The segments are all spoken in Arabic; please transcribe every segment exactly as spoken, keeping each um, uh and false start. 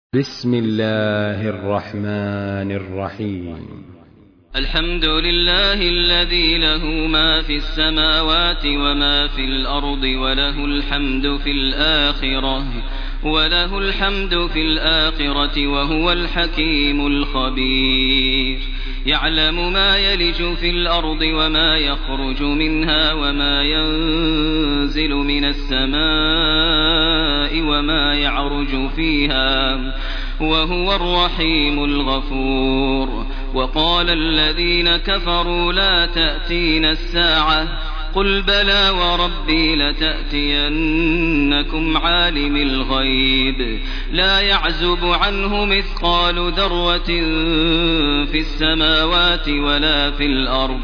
بسم الله الرحمن الرحيم. الحمد لله الذي له ما في السماوات وما في الأرض وله الحمد في الآخرة وله الحمد في الآخرة وهو الحكيم الخبير. يعلم ما يلج في الأرض وما يخرج منها وما ينزل من السماء وما يعرج فيها وهو الرحيم الغفور. وقال الذين كفروا لا تأتينا الساعة قل بلى وربي لتأتينكم عالم الغيب لا يعزب عنه مثقال ذرة في السماوات ولا في الأرض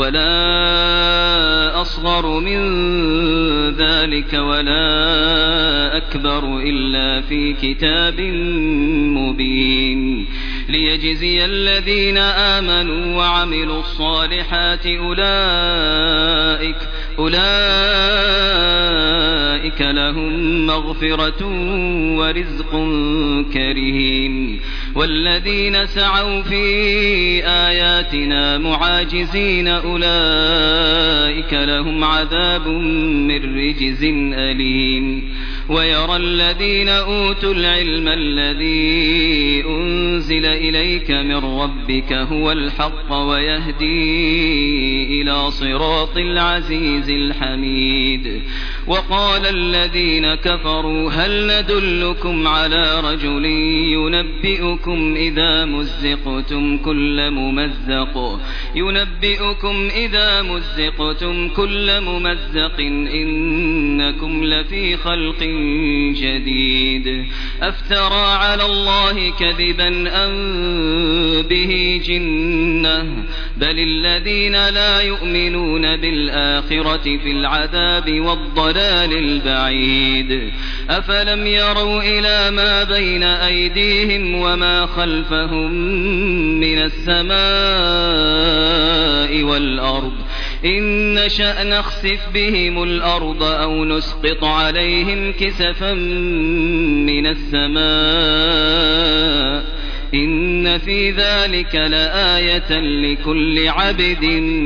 ولا أصغر من ذلك ولا أكبر إلا في كتاب مبين. ليجزي الذين آمنوا وعملوا الصالحات أولئك أولئك لهم مغفرة ورزق كريم. والذين سعوا في آياتنا معاجزين أولئك لهم عذاب من رجز أليم. ويرى الذين أوتوا العلم الذي أنزل إليك من ربك هو الحق ويهدي إلى صراط العزيز الحميد. وقال الذين كفروا هل ندلكم على رجل ينبئكم إذا مزقتم كل ممزق ينبئكم إذا مزقتم كل ممزق إنكم لفي خلق جديد. أفترى على الله كذبا أم به جنة بل الذين لا يؤمنون بالآخرة في العذاب والضلال البعيد. أفلم يروا إلى ما بين أيديهم وما خلفهم من السماء والأرض إن نشأ نخسف بهم الأرض أو نسقط عليهم كسفا من السماء إن في ذلك لآية لكل عبد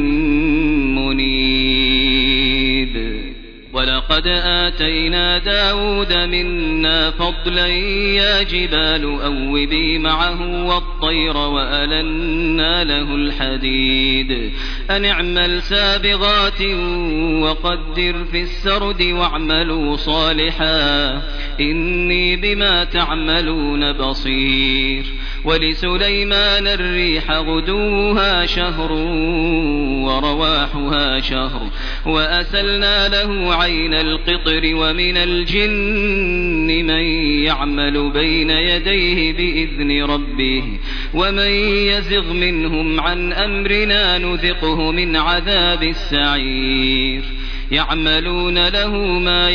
منيب. ولقد آتينا داود منا فضلا يا جبال أوبي معه والطير وألنا له الحديد أن اعمل سابغات وقدر في السرد واعملوا صالحا إني بما تعملون بصير. ولسليمان الريح غدوها شهر ورواحها شهر وأسلنا له عين القطر ومن الجن من يعمل بين يديه بإذن ربه ومن يزغ منهم عن أمرنا نذقه من عذاب السعير. يعملون له ما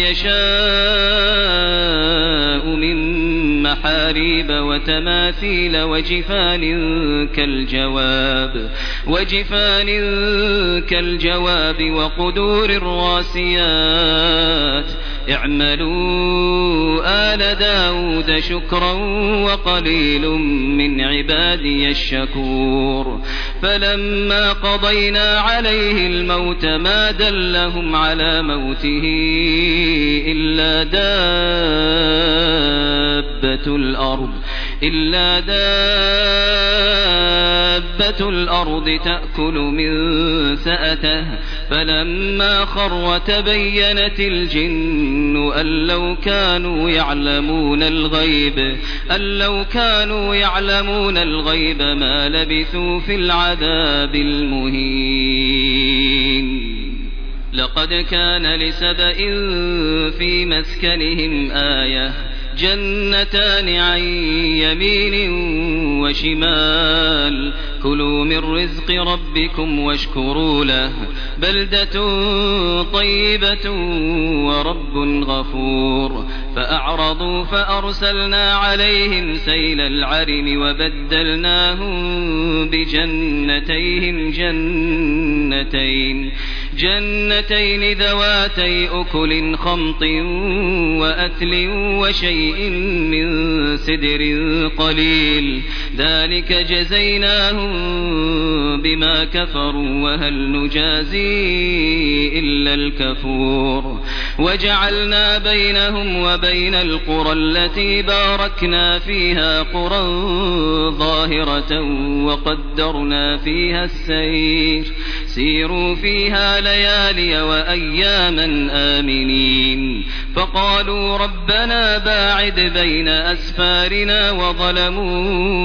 يشاء من محاريب وتماثيل وجفان كالجواب وجفان كالجواب وقدور الراسيات اعملوا آل داود شكرا وقليل من عبادي الشكور. فلما قضينا عليه الموت ما دلهم على موته إلا دابة الأرض إلا دابة الأرض تأكل من سأته فلما خر تبينت الجن أن لو كانوا يعلمون الغيب أن لو كانوا يعلمون الغيب ما لبثوا في العذاب المهين. لقد كان لسبإ في مسكنهم آية جنتان عن يمين وشمال كلوا من رزق ربكم واشكروا له بلدة طيبة ورب غفور. فأعرضوا فأرسلنا عليهم سيل العرم وبدلناهم بجنتيهم جنتين جنتين ذواتي أكل خمط وأثل وشيء من سدر قليل ذلك جزيناهم بما كفروا وهل نجازي إلا الكفور وجعلنا بينهم وبين القرى التي باركنا فيها قرى ظاهرة وقدرنا فيها السير سيروا فيها ليالي وأياما آمنين فقالوا ربنا باعد بين أسفارنا وظلموا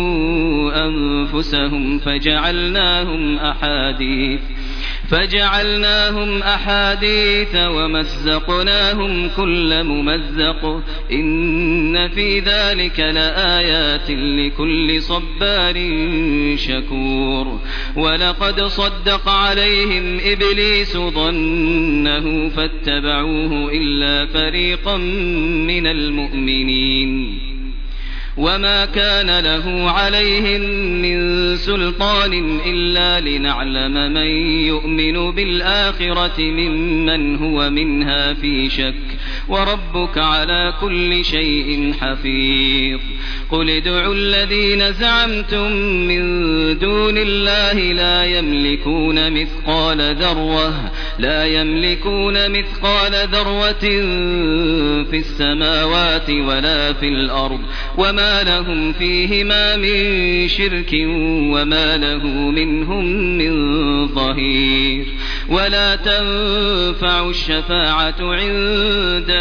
أنفسهم فجعلناهم أحاديث فجعلناهم أحاديث ومزقناهم كل ممزق إن في ذلك لآيات لكل صبار شكور ولقد صدق عليهم إبليس ظنه فاتبعوه إلا فريقا من المؤمنين وما كان له عليهم من سلطان إلا لنعلم من يؤمن بالآخرة ممن هو منها في شك وربك على كل شيء حفيظ قل ادعوا الذين زعمتم من دون الله لا يملكون مثقال ذرة لا يملكون مثقال ذرة في السماوات ولا في الأرض وما لهم فيهما من شرك وما له منهم من ظهير ولا تنفع الشفاعة عنده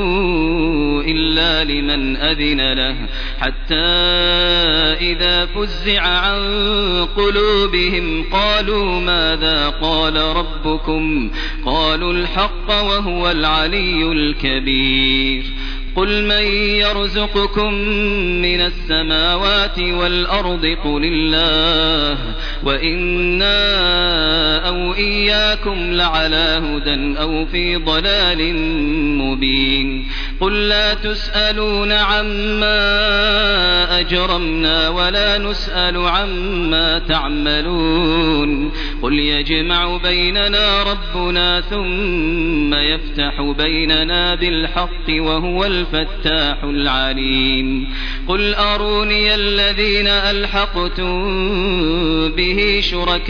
إلا لمن أذن له حتى إذا فزع عن قلوبهم قالوا ماذا قال ربكم قالوا الحق وهو العلي الكبير قل من يرزقكم من السماوات والأرض قل الله وإنا أو إياكم لعلى هدى أو في ضلال مبين قل لا تسألون عما أجرمنا ولا نسأل عما تعملون قل يجمع بيننا ربنا ثم يفتح بيننا بالحق وهو الفتاح العليم قل أروني الذين ألحقتم به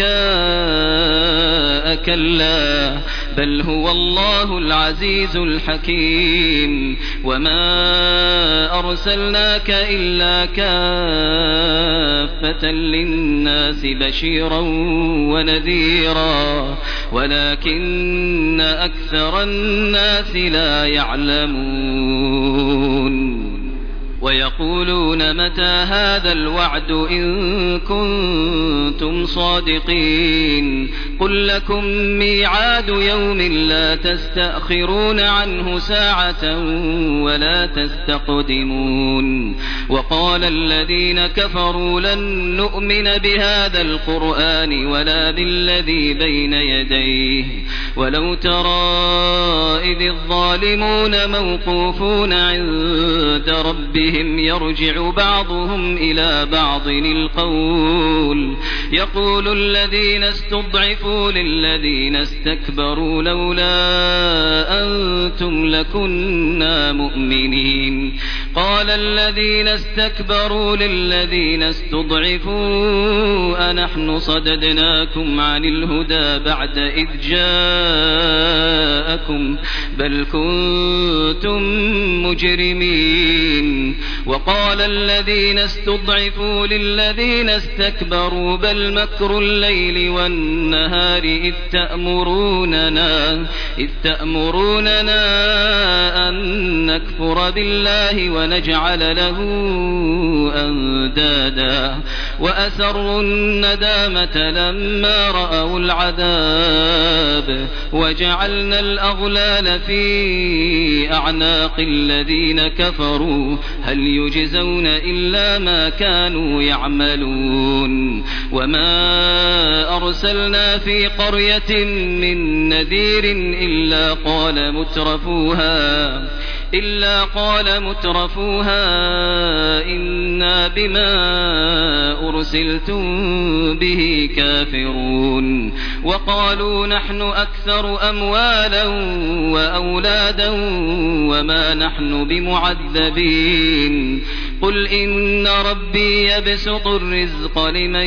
شركاء كلا بل هو الله العزيز الحكيم وما أرسلناك إلا كافة للناس بشيرا ونذيرا ولكن أكثر الناس لا يعلمون ويقولون متى هذا الوعد إن كنتم صادقين قل لكم ميعاد يوم لا تستأخرون عنه ساعة ولا تستقدمون وقال الذين كفروا لن نؤمن بهذا القرآن ولا بالذي بين يديه ولو ترى إذ الظالمون موقوفون عند ربهم يرجع بعضهم إلى بعض القول يقول الذين استضعفوا للذين استكبروا لولا أنتم لكنا مؤمنين قال الذين استكبروا للذين استضعفوا أنحن صددناكم عن الهدى بعد إذ جاءكم بل كنتم مجرمين وقال الذين استضعفوا للذين استكبروا بل مكر الليل والنهار إذ تأمروننا, إذ تأمروننا أن نكفر بالله ونجعل له أندادا وأسروا الندامة لما رأوا العذاب وجعلنا الأغلال في أعناق الذين كفروا هل يجزون إلا ما كانوا يعملون وما أرسلنا في قرية من نذير إلا قال مترفوها إلا قال مترفوها إنا بما أرسلتم به كافرون وقالوا نحن أكثر أموالا وأولادا وما نحن بمعذبين قل إن ربي يبسط الرزق لمن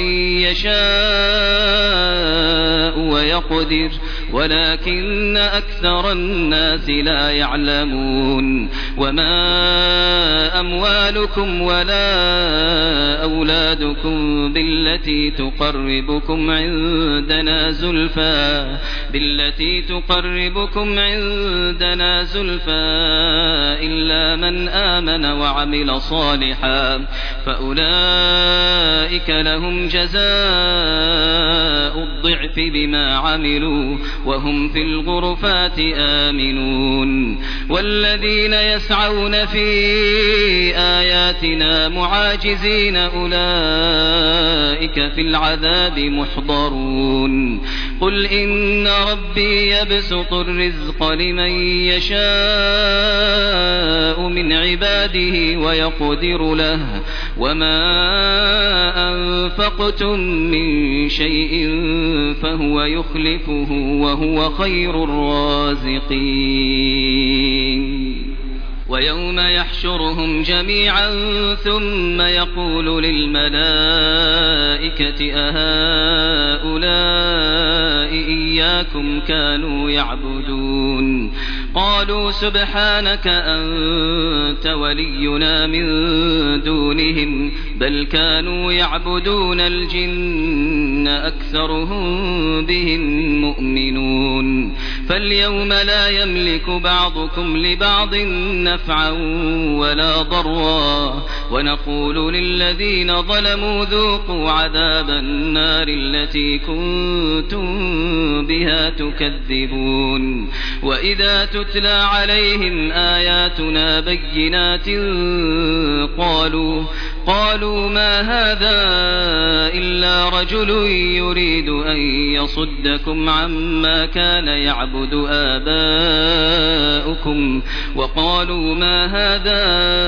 يشاء ويقدر ولكن أكثر الناس لا يعلمون وما أموالكم ولا أولادكم بالتي تقربكم عندنا زلفى بالتي تقربكم عندنا زلفى إلا من آمن وعمل صالحا فأولئك لهم جزاء الضعف بما عملوا وهم في الغرفات آمنون والذين يسعون في آياتنا معاجزين أولئك في العذاب محضرون قل إن ربي يبسط الرزق لمن يشاء من عباده ويقدر له وما أنفقتم من شيء فهو يخلفه وهو خير الرازقين ويوم يحشرهم جميعا ثم يقول للملائكة أهؤلاء إياكم كانوا يعبدون قالوا سبحانك أنت ولينا من دونهم بل كانوا يعبدون الجن أكثرهم بهم مؤمنون فاليوم لا يملك بعضكم لبعض نفعا ولا ضرا ونقول للذين ظلموا ذوقوا عذاب النار التي كنتم بها تكذبون وإذا تتلى عليهم آياتنا بينات قالوا قالوا ما هذا إلا رجل يريد أن يصدكم عما كان يعبد آباؤكم وقالوا ما هذا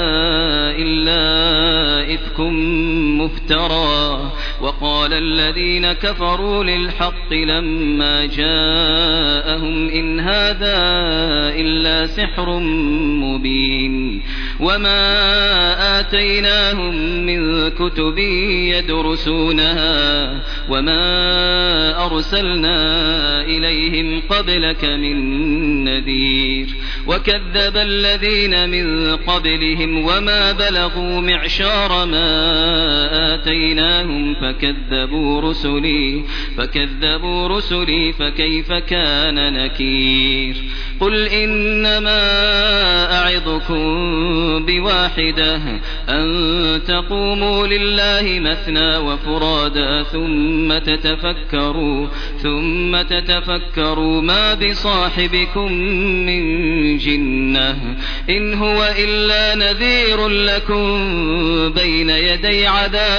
إلا إفك مفترى وقال الذين كفروا للحق لما جاءهم إن هذا إلا سحر مبين وما آتيناهم من كتب يدرسونها وما أرسلنا إليهم قبلك من نذير وكذب الذين من قبلهم وما بلغوا معشار ما آتيناهم فكذبوا رسلي فكذبوا رسلي فكيف كان نكير قل إنما أعظكم بواحدة أن تقوموا لله مثنى وفرادا ثم تتفكروا ثم تتفكروا ما بصاحبكم من جنة إن هو إلا نذير لكم بين يدي عذاب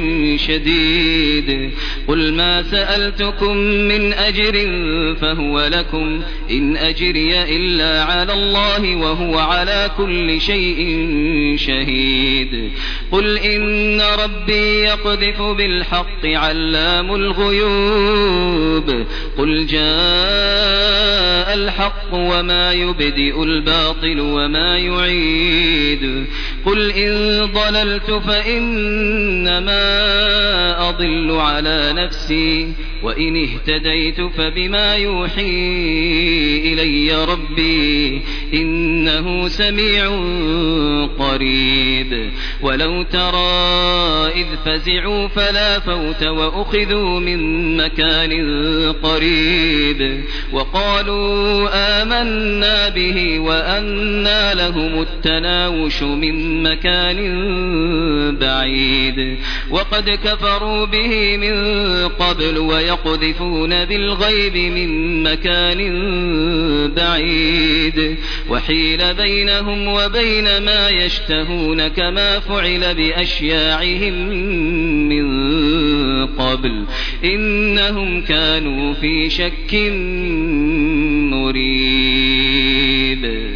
شديد قل ما سألتكم من أجر فهو لكم إن أجري إلا على الله وهو على كل شيء شهيد قل إن ربي يقذف بالحق علام الغيوب قل جاء الحق وما يبدئ الباطل وما يعيد قل إن ضللت فإنما أضل على نفسي وإن اهتديت فبما يوحي إلي ربي إنه سميع قريب ولو ترى إذ فزعوا فلا فوت وأخذوا من مكان قريب وقالوا آمنا به وأنى لهم التناوش من مكان بعيد وقد كفروا به من قبل ويقذفون بالغيب من مكان بعيد وحيل بينهم وبين ما يشتهون كما فعل بأشياعهم من قبل إنهم كانوا في شك مريب.